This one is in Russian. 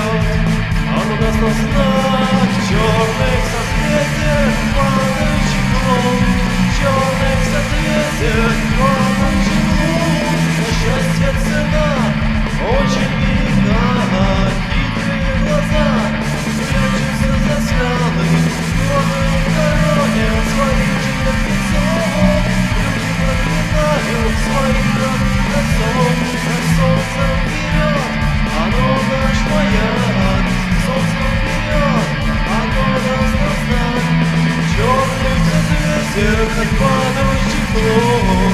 вперед. Оно даст нам знак в черных созвездиях падающих лун, в черных созвездиях падающих лун. На счастье цена очень велика, хитрые глаза прячутся за славой, горы хоронят своих мертвецов. Люди проклинают своих родных отцов, а солнце вперед, оно наш маяк. Солнце вперед, оно даст нам знак в черных созвездиях от падающих лун.